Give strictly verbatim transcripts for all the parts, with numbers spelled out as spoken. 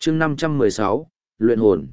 chương năm trăm mười sáu, luyện hồn.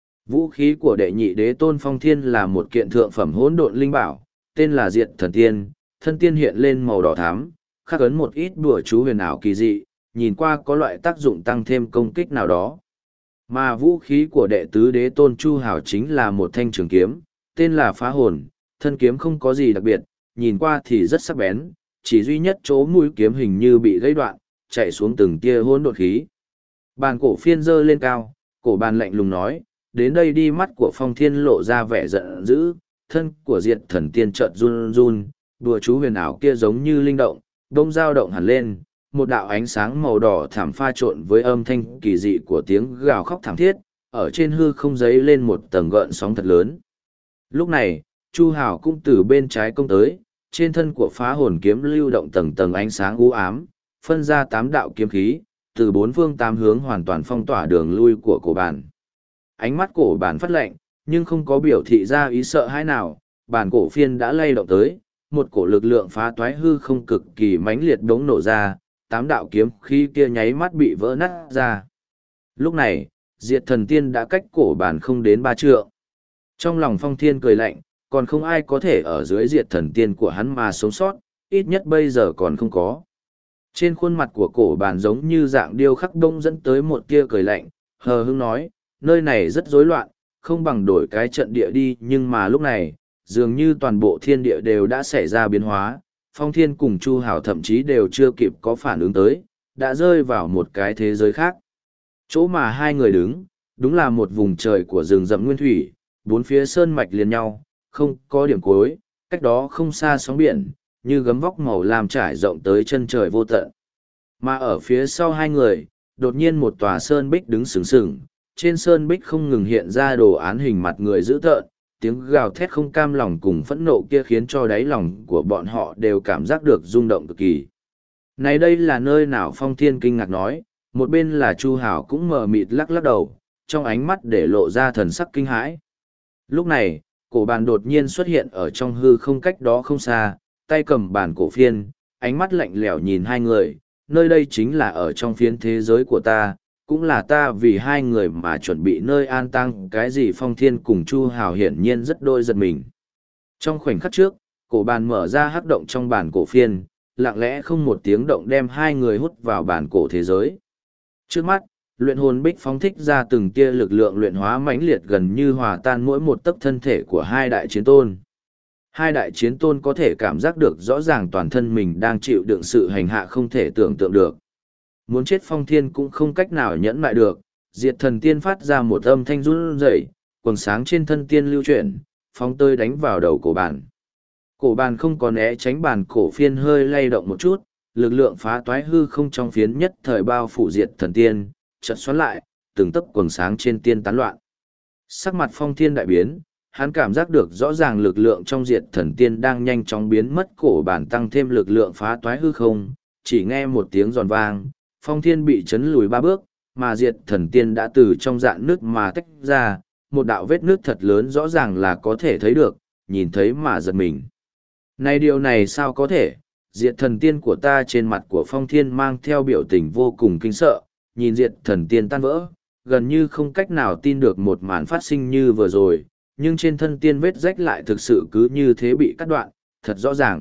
Vũ khí của đệ nhị đế tôn Phong Thiên là một kiện thượng phẩm hỗn độn linh bảo, tên là Diệt Thần Tiên, thân tiên hiện lên màu đỏ thắm, khắc ấn một ít đùa chú huyền ảo kỳ dị, nhìn qua có loại tác dụng tăng thêm công kích nào đó. Mà vũ khí của đệ tứ đế tôn Chu Hào chính là một thanh trường kiếm, tên là Phá Hồn, thân kiếm không có gì đặc biệt, nhìn qua thì rất sắc bén, chỉ duy nhất chỗ mũi kiếm hình như bị gãy đoạn, chạy xuống từng tia hỗn độn khí. Bàn cổ phiên giơ lên cao, cổ bàn lạnh lùng nói, đến đây đi. Mắt của Phong Thiên lộ ra vẻ giận dữ, thân của Diệt Thần Tiên chợt run run, đùa chú huyền ảo kia giống như linh động, đông dao động hẳn lên, một đạo ánh sáng màu đỏ thảm pha trộn với âm thanh kỳ dị của tiếng gào khóc thảm thiết, ở trên hư không giấy lên một tầng gợn sóng thật lớn. Lúc này, Chu Hào cũng từ bên trái công tới, trên thân của Phá Hồn kiếm lưu động tầng tầng ánh sáng u ám, phân ra tám đạo kiếm khí, từ bốn phương tám hướng hoàn toàn phong tỏa đường lui của cổ bàn. Ánh mắt cổ bàn phát lạnh, nhưng không có biểu thị ra ý sợ hãi nào, bàn cổ phiên đã lay động tới, một cổ lực lượng phá toái hư không cực kỳ mãnh liệt đống nổ ra, tám đạo kiếm khí kia nháy mắt bị vỡ nát ra. Lúc này, Diệt Thần Tiên đã cách cổ bàn không đến ba trượng. Trong lòng Phong Thiên cười lạnh, còn không ai có thể ở dưới Diệt Thần Tiên của hắn mà sống sót, ít nhất bây giờ còn không có. Trên khuôn mặt của cổ bàn giống như dạng điêu khắc đông dẫn tới một tia cười lạnh, hờ hững nói, nơi này rất rối loạn, không bằng đổi cái trận địa đi. Nhưng mà lúc này, dường như toàn bộ thiên địa đều đã xảy ra biến hóa, Phong Thiên cùng Chu Hào thậm chí đều chưa kịp có phản ứng tới, đã rơi vào một cái thế giới khác. Chỗ mà hai người đứng, đúng là một vùng trời của rừng rậm nguyên thủy, bốn phía sơn mạch liền nhau, không có điểm cuối, cách đó không xa sóng biển, như gấm vóc màu lam trải rộng tới chân trời vô tận. Mà ở phía sau hai người, đột nhiên một tòa sơn bích đứng sừng sừng, trên sơn bích không ngừng hiện ra đồ án hình mặt người dữ tợn, tiếng gào thét không cam lòng cùng phẫn nộ kia khiến cho đáy lòng của bọn họ đều cảm giác được rung động cực kỳ. Này đây là nơi nào? Phong Thiên kinh ngạc nói, một bên là Chu Hào cũng mờ mịt lắc lắc đầu, trong ánh mắt để lộ ra thần sắc kinh hãi. Lúc này, cổ bàn đột nhiên xuất hiện ở trong hư không cách đó không xa, tay cầm bàn cổ phiên, ánh mắt lạnh lẽo nhìn hai người, nơi đây chính là ở trong phiến thế giới của ta, cũng là ta vì hai người mà chuẩn bị nơi an táng. Cái gì? Phong Thiên cùng Chu Hào hiển nhiên rất đôi giật mình. Trong khoảnh khắc trước, cổ bàn mở ra hắc động trong bàn cổ phiên, lặng lẽ không một tiếng động đem hai người hút vào bàn cổ thế giới. Trước mắt, luyện hồn bích phóng thích ra từng tia lực lượng luyện hóa mãnh liệt gần như hòa tan mỗi một tấc thân thể của hai đại chiến tôn. Hai đại chiến tôn có thể cảm giác được rõ ràng toàn thân mình đang chịu đựng sự hành hạ không thể tưởng tượng được. Muốn chết Phong Thiên cũng không cách nào nhẫn lại được, Diệt Thần Tiên phát ra một âm thanh run rẩy, quầng sáng trên thân tiên lưu chuyển, phóng tơi đánh vào đầu cổ bàn. Cổ bàn không có né tránh, bàn cổ phiên hơi lay động một chút, lực lượng phá toái hư không trong phiến nhất thời bao phủ Diệt Thần Tiên, chợt xoắn lại, từng tấc quầng sáng trên tiên tán loạn. Sắc mặt Phong Thiên đại biến, hắn cảm giác được rõ ràng lực lượng trong Diệt Thần Tiên đang nhanh chóng biến mất, cổ bàn tăng thêm lực lượng phá toái hư không, chỉ nghe một tiếng giòn vang, Phong Thiên bị chấn lùi ba bước, mà Diệt Thần Tiên đã từ trong dạn nước mà tách ra, một đạo vết nước thật lớn rõ ràng là có thể thấy được, nhìn thấy mà giật mình. Này điều này sao có thể? Diệt Thần Tiên của ta? Trên mặt của Phong Thiên mang theo biểu tình vô cùng kinh sợ, nhìn Diệt Thần Tiên tan vỡ, gần như không cách nào tin được một màn phát sinh như vừa rồi, nhưng trên thân tiên vết rách lại thực sự cứ như thế bị cắt đoạn, thật rõ ràng.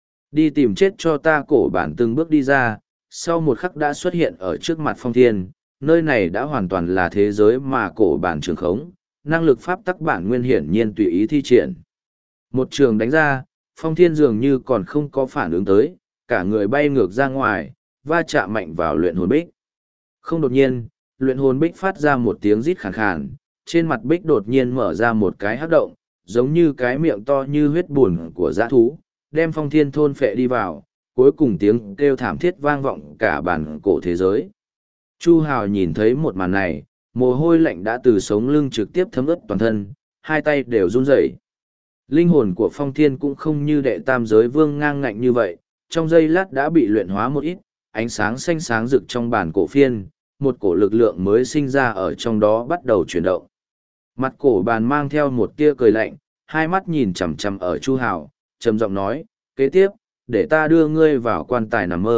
Đi tìm chết cho ta! Cổ bản từng bước đi ra, sau một khắc đã xuất hiện ở trước mặt Phong Thiên, nơi này đã hoàn toàn là thế giới mà cổ bản trường khống, năng lực pháp tắc bản nguyên hiển nhiên tùy ý thi triển. Một trường đánh ra, Phong Thiên dường như còn không có phản ứng tới, cả người bay ngược ra ngoài, va chạm mạnh vào luyện hồn bích. Không, đột nhiên, luyện hồn bích phát ra một tiếng rít khàn khàn, trên mặt bích đột nhiên mở ra một cái hắc động, giống như cái miệng to như huyết buồn của dã thú, đem Phong Thiên thôn phệ đi vào, cuối cùng tiếng kêu thảm thiết vang vọng cả bản cổ thế giới. Chu Hào nhìn thấy một màn này, mồ hôi lạnh đã từ sống lưng trực tiếp thấm ướt toàn thân, hai tay đều run rẩy. Linh hồn của Phong Thiên cũng không như đệ tam giới vương ngang ngạnh như vậy, trong giây lát đã bị luyện hóa một ít, ánh sáng xanh sáng rực trong bản cổ phiên, một cổ lực lượng mới sinh ra ở trong đó bắt đầu chuyển động. Mặt cổ bàn mang theo một tia cười lạnh, hai mắt nhìn chằm chằm ở Chu Hào, trầm giọng nói, kế tiếp, để ta đưa ngươi vào quan tài nằm mơ,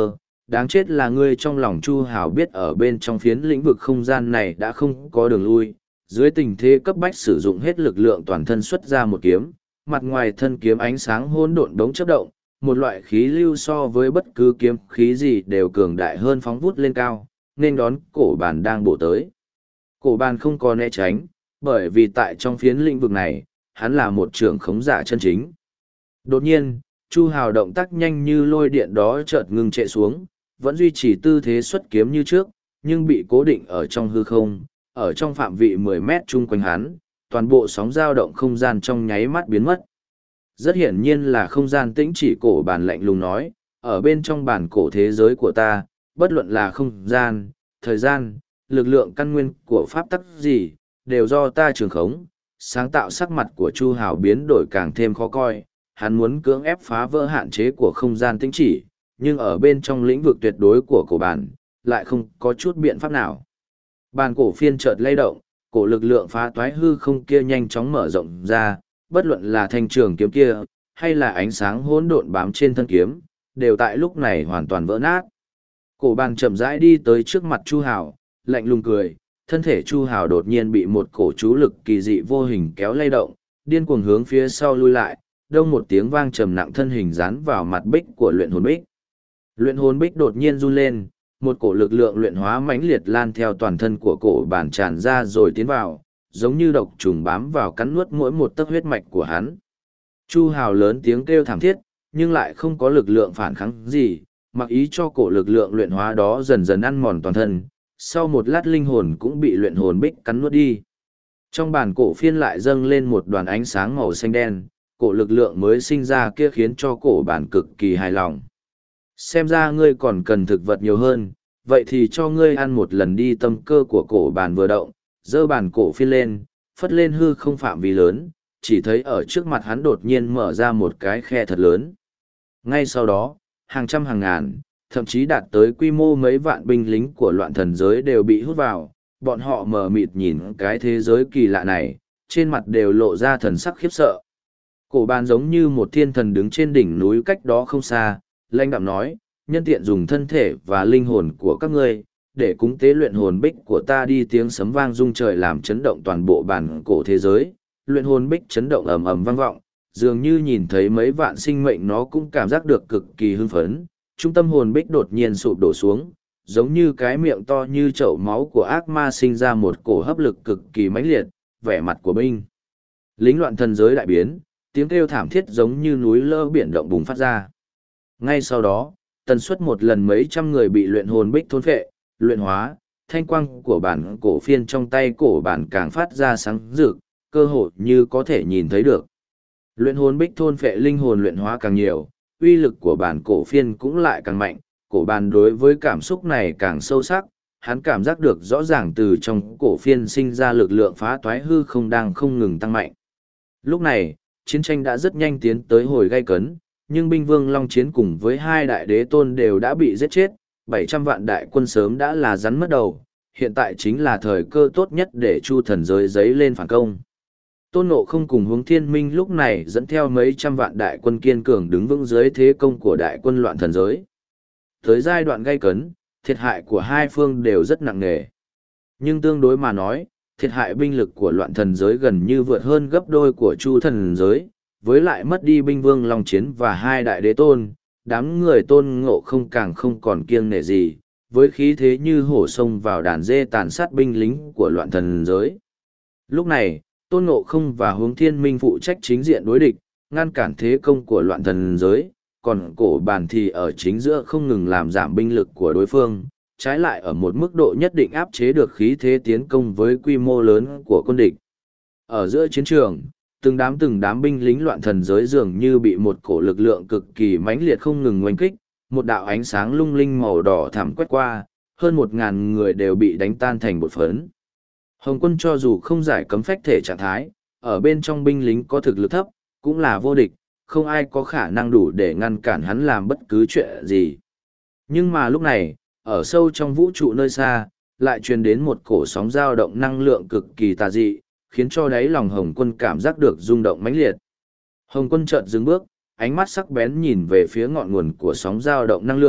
đáng chết là ngươi trong lòng Chu Hào biết ở bên trong phiến lĩnh vực không gian này đã không có đường lui, dưới tình thế cấp bách sử dụng hết lực lượng toàn thân xuất ra một kiếm, mặt ngoài thân kiếm ánh sáng hỗn độn đống chớp động, một loại khí lưu so với bất cứ kiếm khí gì đều cường đại hơn phóng vút lên cao, nên đón cổ bàn đang bổ tới. Cổ bàn không có né tránh, bởi vì tại trong phiến lĩnh vực này, hắn là một trưởng khống giả chân chính. Đột nhiên, Chu Hào động tác nhanh như lôi điện đó chợt ngừng trệ xuống, vẫn duy trì tư thế xuất kiếm như trước, nhưng bị cố định ở trong hư không, ở trong phạm vị mười mét chung quanh hắn, toàn bộ sóng dao động không gian trong nháy mắt biến mất. Rất hiển nhiên là không gian tĩnh chỉ, cổ bàn lạnh lùng nói, ở bên trong bản cổ thế giới của ta, bất luận là không gian, thời gian, lực lượng căn nguyên của pháp tắc gì, đều do ta trường khống. Sáng tạo sắc mặt của Chu Hào biến đổi càng thêm khó coi, hắn muốn cưỡng ép phá vỡ hạn chế của không gian tĩnh chỉ, nhưng ở bên trong lĩnh vực tuyệt đối của cổ bản, lại không có chút biện pháp nào. Bàn cổ phiên chợt lay động, cổ lực lượng phá toái hư không kia nhanh chóng mở rộng ra, bất luận là thanh trường kiếm kia, hay là ánh sáng hỗn độn bám trên thân kiếm, đều tại lúc này hoàn toàn vỡ nát. Cổ bàn chậm rãi đi tới trước mặt Chu Hào, lạnh lùng cười, thân thể Chu Hào đột nhiên bị một cổ chú lực kỳ dị vô hình kéo lay động, điên cuồng hướng phía sau lui lại, đông một tiếng vang trầm nặng, thân hình dán vào mặt bích của luyện hồn bích. Luyện hồn bích đột nhiên run lên, một cổ lực lượng luyện hóa mãnh liệt lan theo toàn thân của cổ bản tràn ra rồi tiến vào, giống như độc trùng bám vào cắn nuốt mỗi một tấc huyết mạch của hắn. Chu Hào lớn tiếng kêu thảm thiết, nhưng lại không có lực lượng phản kháng gì, mặc ý cho cổ lực lượng luyện hóa đó dần dần ăn mòn toàn thân, sau một lát linh hồn cũng bị luyện hồn bích cắn nuốt đi. Trong bản cổ phiên lại dâng lên một đoàn ánh sáng màu xanh đen, cổ lực lượng mới sinh ra kia khiến cho cổ bản cực kỳ hài lòng. Xem ra ngươi còn cần thực vật nhiều hơn, vậy thì cho ngươi ăn một lần đi. Tâm cơ của cổ bản vừa động, giơ bản cổ phiên lên, phất lên hư không phạm vi lớn, chỉ thấy ở trước mặt hắn đột nhiên mở ra một cái khe thật lớn. Ngay sau đó, hàng trăm hàng ngàn, thậm chí đạt tới quy mô mấy vạn binh lính của loạn thần giới đều bị hút vào, bọn họ mờ mịt nhìn cái thế giới kỳ lạ này, trên mặt đều lộ ra thần sắc khiếp sợ. Cổ bàn giống như một thiên thần đứng trên đỉnh núi cách đó không xa, lãnh đạm nói, nhân tiện dùng thân thể và linh hồn của các ngươi, để cúng tế luyện hồn bích của ta đi. Tiếng sấm vang rung trời làm chấn động toàn bộ bản cổ thế giới, luyện hồn bích chấn động ầm ầm vang vọng, dường như nhìn thấy mấy vạn sinh mệnh nó cũng cảm giác được cực kỳ hưng phấn. Trung tâm hồn bích đột nhiên sụp đổ xuống, giống như cái miệng to như chậu máu của ác ma sinh ra một cổ hấp lực cực kỳ mãnh liệt, vẻ mặt của binh lính loạn thần giới đại biến, tiếng kêu thảm thiết giống như núi lơ biển động bùng phát ra. Ngay sau đó, tần suất một lần mấy trăm người bị luyện hồn bích thôn phệ, luyện hóa, thanh quang của bản cổ phiên trong tay cổ bản càng phát ra sáng rực, cơ hội như có thể nhìn thấy được. Luyện hồn bích thôn phệ linh hồn luyện hóa càng nhiều, uy lực của bản cổ phiên cũng lại càng mạnh, cổ bản đối với cảm xúc này càng sâu sắc, hắn cảm giác được rõ ràng từ trong cổ phiên sinh ra lực lượng phá toái hư không đang không ngừng tăng mạnh. Lúc này, chiến tranh đã rất nhanh tiến tới hồi gay cấn, nhưng binh vương Long Chiến cùng với hai đại đế tôn đều đã bị giết chết, bảy trăm vạn đại quân sớm đã là rắn mất đầu, hiện tại chính là thời cơ tốt nhất để Chu thần giới giấy lên phản công. Tôn Ngộ Không cùng Hướng Thiên Minh lúc này dẫn theo mấy trăm vạn đại quân kiên cường đứng vững dưới thế công của đại quân loạn thần giới. Tới giai đoạn gay cấn, thiệt hại của hai phương đều rất nặng nề. Nhưng tương đối mà nói, thiệt hại binh lực của loạn thần giới gần như vượt hơn gấp đôi của Chu thần giới, với lại mất đi binh vương Long Chiến và hai đại đế tôn, đám người Tôn Ngộ Không càng không còn kiêng nể gì, với khí thế như hổ sông vào đàn dê tàn sát binh lính của loạn thần giới. Lúc này, Tôn Ngộ Không và Hướng Thiên Minh phụ trách chính diện đối địch, ngăn cản thế công của loạn thần giới, còn cổ bàn thì ở chính giữa không ngừng làm giảm binh lực của đối phương, trái lại ở một mức độ nhất định áp chế được khí thế tiến công với quy mô lớn của quân địch. Ở giữa chiến trường, từng đám từng đám binh lính loạn thần giới dường như bị một cổ lực lượng cực kỳ mãnh liệt không ngừng oanh kích, một đạo ánh sáng lung linh màu đỏ thẳm quét qua, hơn một ngàn người đều bị đánh tan thành bột phấn. Hồng Quân cho dù không giải cấm phách thể trạng thái, ở bên trong binh lính có thực lực thấp, cũng là vô địch, không ai có khả năng đủ để ngăn cản hắn làm bất cứ chuyện gì. Nhưng mà lúc này, ở sâu trong vũ trụ nơi xa, lại truyền đến một cổ sóng dao động năng lượng cực kỳ tà dị, khiến cho đáy lòng Hồng Quân cảm giác được rung động mãnh liệt. Hồng Quân chợt dừng bước, ánh mắt sắc bén nhìn về phía ngọn nguồn của sóng dao động năng lượng,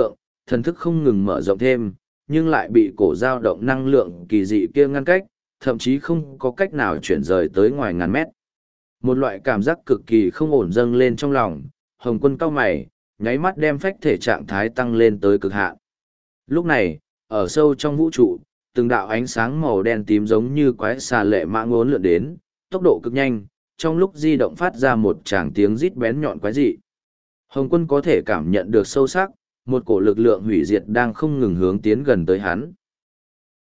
thần thức không ngừng mở rộng thêm, nhưng lại bị cổ dao động năng lượng kỳ dị kia ngăn cách, thậm chí không có cách nào chuyển rời tới ngoài ngàn mét. Một loại cảm giác cực kỳ không ổn dâng lên trong lòng, Hồng Quân cau mày, nháy mắt đem phách thể trạng thái tăng lên tới cực hạn. Lúc này, ở sâu trong vũ trụ, từng đạo ánh sáng màu đen tím giống như quái xà lệ mã ngốn lượn đến, tốc độ cực nhanh, trong lúc di động phát ra một tràng tiếng rít bén nhọn quái dị. Hồng Quân có thể cảm nhận được sâu sắc, một cổ lực lượng hủy diệt đang không ngừng hướng tiến gần tới hắn.